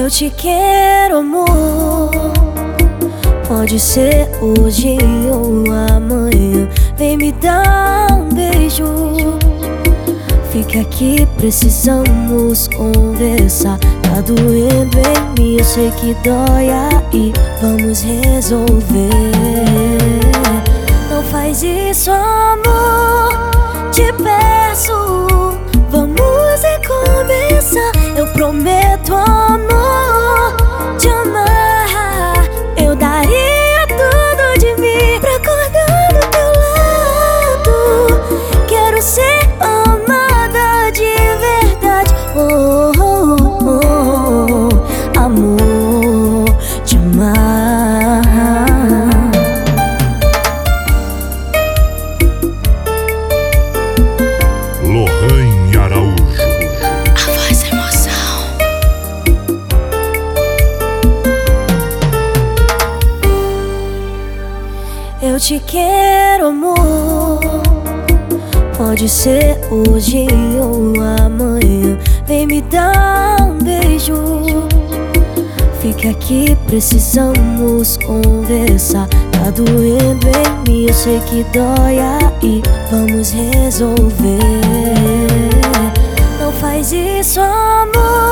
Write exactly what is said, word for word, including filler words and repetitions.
Eu te quero, amor. Pode ser hoje ou amanhã. Vem me dar um beijo. Fica aqui, precisamos conversar. Tá doendo em mim, eu sei que dói aí. Vamos resolver. Não faz isso, amor, te peço. Vamos recomeçar. Eu prometo, amor, te amar. Eu daria tudo de mim pra acordar do teu lado. Quero ser amada de verdade. Oh, oh, oh, oh. Amor, te amar. Lohane Araújo, a voz da emoção. Eu te quero, amor. Pode ser hoje ou amanhã. Vem me dar um beijo. Fica aqui, precisamos conversar. Tá doendo em mim, eu sei que dói aí. Vamos resolver. Não faz isso, amor,